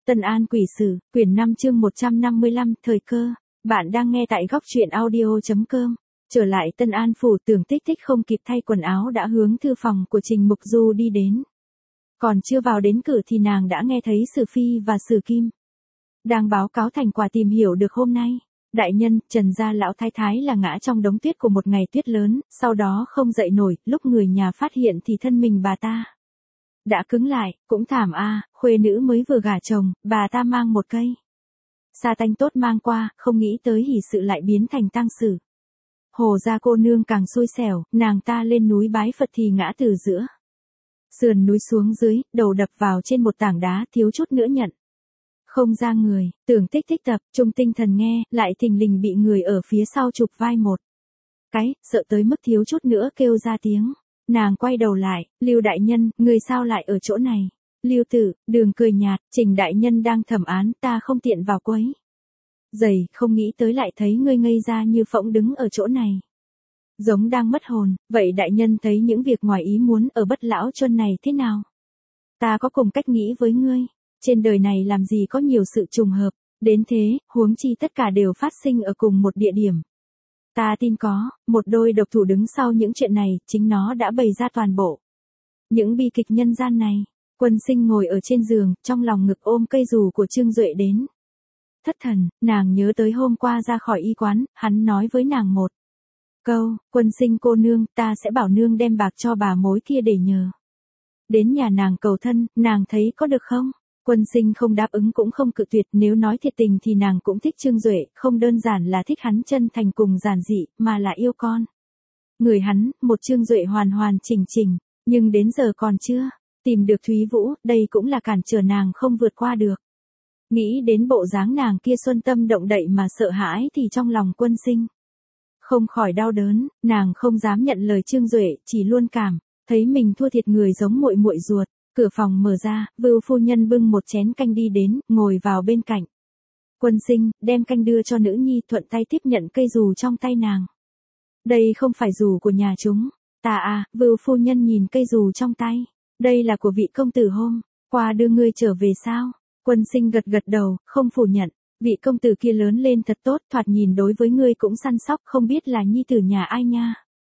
Tân An Quỷ Sử, quyển 5 chương 155, thời cơ. Bạn đang nghe tại góc truyện audio.com. Trở lại Tân An phủ, Tưởng Tích Tích không kịp thay quần áo đã hướng thư phòng của Trình Mục Du đi đến. Còn chưa vào đến cửa thì nàng đã nghe thấy Sử Phi và Sử Kim đang báo cáo thành quả tìm hiểu được hôm nay. Đại nhân, Trần gia lão thái thái là ngã trong đống tuyết của một ngày tuyết lớn, sau đó không dậy nổi, lúc người nhà phát hiện thì thân mình bà ta đã cứng lại, cũng thảm a, khuê nữ mới vừa gả chồng, bà ta mang một cây sa tanh tốt mang qua, không nghĩ tới hỷ sự lại biến thành tang sự. Hồ gia cô nương càng xui xẻo, nàng ta lên núi bái Phật thì ngã từ giữa sườn núi xuống dưới, đầu đập vào trên một tảng đá, thiếu chút nữa nhận không ra người. Tưởng Tích Tích tập trung tinh thần nghe, lại thình lình bị người ở phía sau chụp vai một cái, sợ tới mức thiếu chút nữa kêu ra tiếng. Nàng quay đầu lại, Lưu đại nhân, người sao lại ở chỗ này? Lưu tử, Đường cười nhạt, Trình đại nhân đang thẩm án, ta không tiện vào quấy giày, không nghĩ tới lại thấy ngươi ngây ra như phỗng đứng ở chỗ này, giống đang mất hồn. Vậy đại nhân thấy những việc ngoài ý muốn ở Bất Lão Chuân này thế nào? Ta có cùng cách nghĩ với ngươi. Trên đời này làm gì có nhiều sự trùng hợp đến thế, huống chi tất cả đều phát sinh ở cùng một địa điểm. Ta tin có một đôi độc thủ đứng sau những chuyện này, chính nó đã bày ra toàn bộ những bi kịch nhân gian này. Quân Sinh ngồi ở trên giường, trong lòng ngực ôm cây dù của Trương Duệ đến thất thần. Nàng nhớ tới hôm qua ra khỏi y quán, hắn nói với nàng một câu, Quân Sinh cô nương, ta sẽ bảo nương đem bạc cho bà mối kia để nhờ đến nhà nàng cầu thân, nàng thấy có được không? Quân Sinh không đáp ứng cũng không cự tuyệt, nếu nói thiệt tình thì nàng cũng thích Trương Duệ, không đơn giản là thích hắn chân thành cùng giản dị, mà là yêu con người hắn, một Trương Duệ hoàn hoàn chỉnh chỉnh, nhưng đến giờ còn chưa tìm được Thúy Vũ, đây cũng là cản trở nàng không vượt qua được. Nghĩ đến bộ dáng nàng kia xuân tâm động đậy mà sợ hãi thì trong lòng Quân Sinh không khỏi đau đớn. Nàng không dám nhận lời Trương Duệ, chỉ luôn cảm thấy mình thua thiệt người giống muội muội ruột. Cửa phòng mở ra, Vưu phu nhân bưng một chén canh đi đến, ngồi vào bên cạnh Quân Sinh, đem canh đưa cho nữ nhi, thuận tay tiếp nhận cây dù trong tay nàng. Đây không phải dù của nhà chúng ta à? Vưu phu nhân nhìn cây dù trong tay. Đây là của vị công tử hôm qua đưa ngươi trở về sao? Quân Sinh gật gật đầu, không phủ nhận. Vị công tử kia lớn lên thật tốt, thoạt nhìn đối với ngươi cũng săn sóc, không biết là nhi tử nhà ai nha?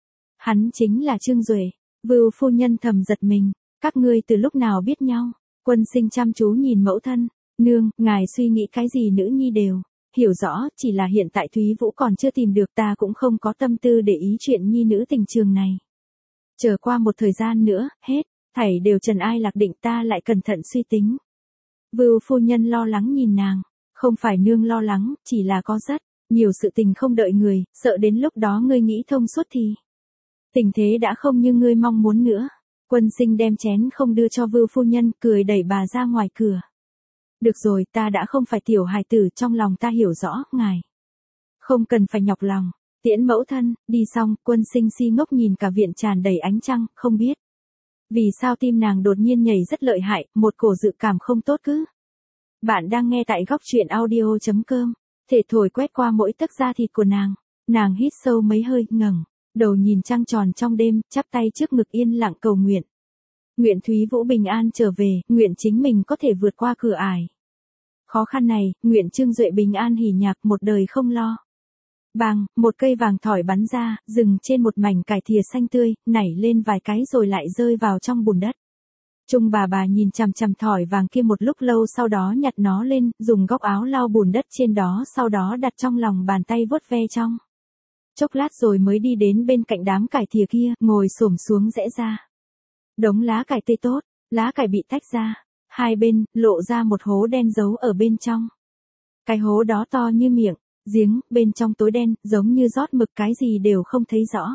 Hắn chính là Trương Duệ. Vưu phu nhân thầm giật mình. Các ngươi từ lúc nào biết nhau? Quân Sinh chăm chú nhìn mẫu thân. Nương, ngài suy nghĩ cái gì nữ nhi đều hiểu rõ, chỉ là hiện tại Thúy Vũ còn chưa tìm được, ta cũng không có tâm tư để ý chuyện nhi nữ tình trường này. Chờ qua một thời gian nữa, hết thảy đều trần ai lạc định, ta lại cẩn thận suy tính. Vưu phu nhân lo lắng nhìn nàng. Không phải nương lo lắng, chỉ là có rất nhiều sự tình không đợi người, sợ đến lúc đó ngươi nghĩ thông suốt thì tình thế đã không như ngươi mong muốn nữa. Quân Sinh đem chén không đưa cho Vưu phu nhân, cười đẩy bà ra ngoài cửa. Được rồi, ta đã không phải tiểu hài tử, trong lòng ta hiểu rõ, ngài không cần phải nhọc lòng. Tiễn mẫu thân, đi xong, Quân Sinh si ngốc nhìn cả viện tràn đầy ánh trăng, không biết vì sao tim nàng đột nhiên nhảy rất lợi hại, một cổ dự cảm không tốt cứ. Bạn đang nghe tại góc truyện audio.com. Thể thổi quét qua mỗi tấc da thịt của nàng. Nàng hít sâu mấy hơi, ngẩng đầu nhìn trăng tròn trong đêm, chắp tay trước ngực yên lặng cầu nguyện. Nguyện Thúy Vũ bình an trở về, nguyện chính mình có thể vượt qua cửa ải khó khăn này, nguyện Trương Duệ bình an hỉ nhạc một đời không lo. Bang, một cây vàng thỏi bắn ra, dừng trên một mảnh cải thìa xanh tươi, nảy lên vài cái rồi lại rơi vào trong bùn đất. Trung bà nhìn chằm chằm thỏi vàng kia một lúc lâu, sau đó nhặt nó lên, dùng góc áo lau bùn đất trên đó, sau đó đặt trong lòng bàn tay vuốt ve trong chốc lát rồi mới đi đến bên cạnh đám cải thìa kia, ngồi xổm xuống rẽ ra đống lá cải tươi tốt. Lá cải bị tách ra hai bên, lộ ra một hố đen giấu ở bên trong. Cái hố đó to như miệng giếng, bên trong tối đen, giống như rót mực, cái gì đều không thấy rõ.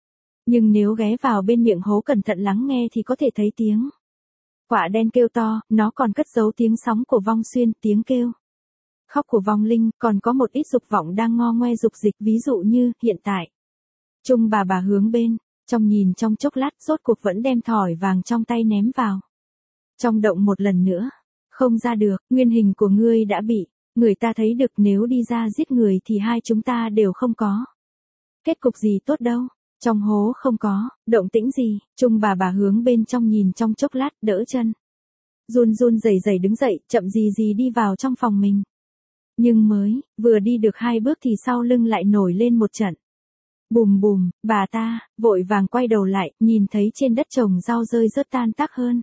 Nhưng nếu ghé vào bên miệng hố cẩn thận lắng nghe thì có thể thấy tiếng quạ đen kêu to, nó còn cất giấu tiếng sóng của vong xuyên, tiếng kêu khóc của vong linh, còn có một ít dục vọng đang ngo ngoe dục dịch, ví dụ như, hiện tại. Trung bà hướng bên trong nhìn trong chốc lát, rốt cuộc vẫn đem thỏi vàng trong tay ném vào trong động một lần nữa. Không ra được, nguyên hình của ngươi đã bị người ta thấy được, nếu đi ra giết người thì hai chúng ta đều không có kết cục gì tốt đâu. Trong hố không có động tĩnh gì. Trung bà hướng bên trong nhìn trong chốc lát, đỡ chân run run rẩy rẩy đứng dậy, chậm gì gì đi vào trong phòng mình. Nhưng mới, vừa đi được 2 bước thì sau lưng lại nổi lên một trận. Bùm bùm, bà ta, vội vàng quay đầu lại, nhìn thấy trên đất trồng rau rơi rớt tan tác hơn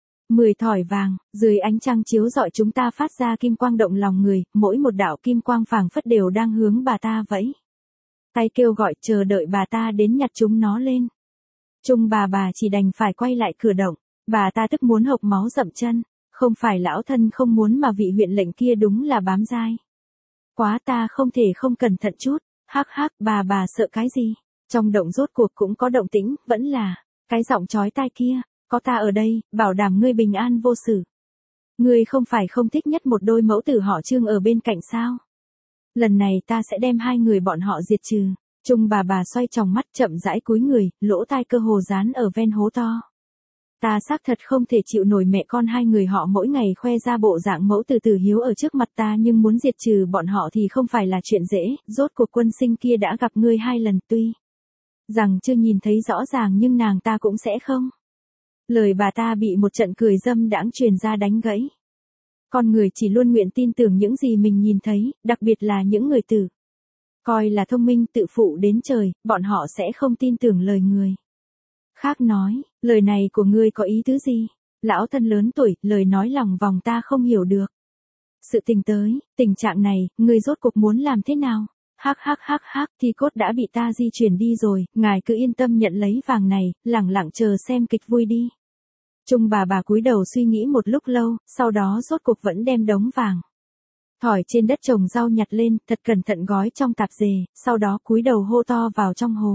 10 thỏi vàng, dưới ánh trăng chiếu rọi chúng ta phát ra kim quang động lòng người, mỗi một đạo kim quang phảng phất đều đang hướng bà ta vẫy tay kêu gọi chờ đợi bà ta đến nhặt chúng nó lên. Trung bà chỉ đành phải quay lại cửa động, bà ta tức muốn hộc máu dậm chân, không phải lão thân không muốn mà vị huyện lệnh kia đúng là bám dai. Quá ta không thể không cẩn thận chút, hắc hắc bà sợ cái gì, trong động rốt cuộc cũng có động tĩnh, vẫn là, cái giọng chói tai kia, có ta ở đây, bảo đảm ngươi bình an vô sự. Ngươi không phải không thích nhất một đôi mẫu tử họ Trương ở bên cạnh sao? Lần này ta sẽ đem 2 người bọn họ diệt trừ. Trung bà xoay tròng mắt chậm rãi cúi người, lỗ tai cơ hồ dán ở ven hố to. Ta xác thật không thể chịu nổi mẹ con 2 người họ mỗi ngày khoe ra bộ dạng mẫu tử hiếu ở trước mặt ta, nhưng muốn diệt trừ bọn họ thì không phải là chuyện dễ, rốt cuộc quân sinh kia đã gặp ngươi 2 lần, tuy rằng chưa nhìn thấy rõ ràng nhưng nàng ta cũng sẽ không. Lời bà ta bị một trận cười dâm đãng truyền ra đánh gãy. Con người chỉ luôn nguyện tin tưởng những gì mình nhìn thấy, đặc biệt là những người tử coi là thông minh tự phụ đến trời, bọn họ sẽ không tin tưởng lời người khác nói. Lời này của ngươi có ý tứ gì? Lão thân lớn tuổi, lời nói lòng vòng ta không hiểu được. Sự tình tới, tình trạng này, ngươi rốt cuộc muốn làm thế nào? Hắc, thi cốt đã bị ta di chuyển đi rồi, ngài cứ yên tâm nhận lấy vàng này, lẳng lặng chờ xem kịch vui đi. Trung bà cúi đầu suy nghĩ một lúc lâu, sau đó rốt cuộc vẫn đem đống vàng thỏi trên đất trồng rau nhặt lên, thật cẩn thận gói trong tạp dề, sau đó cúi đầu hô to vào trong hố.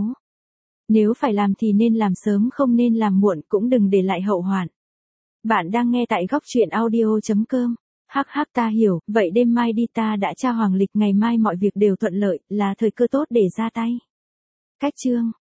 Nếu phải làm thì nên làm sớm không nên làm muộn, cũng đừng để lại hậu hoạn. Bạn đang nghe tại góc truyện audio.com. Hắc ta hiểu, vậy đêm mai đi, ta đã tra hoàng lịch, ngày mai mọi việc đều thuận lợi, là thời cơ tốt để ra tay. Cách chương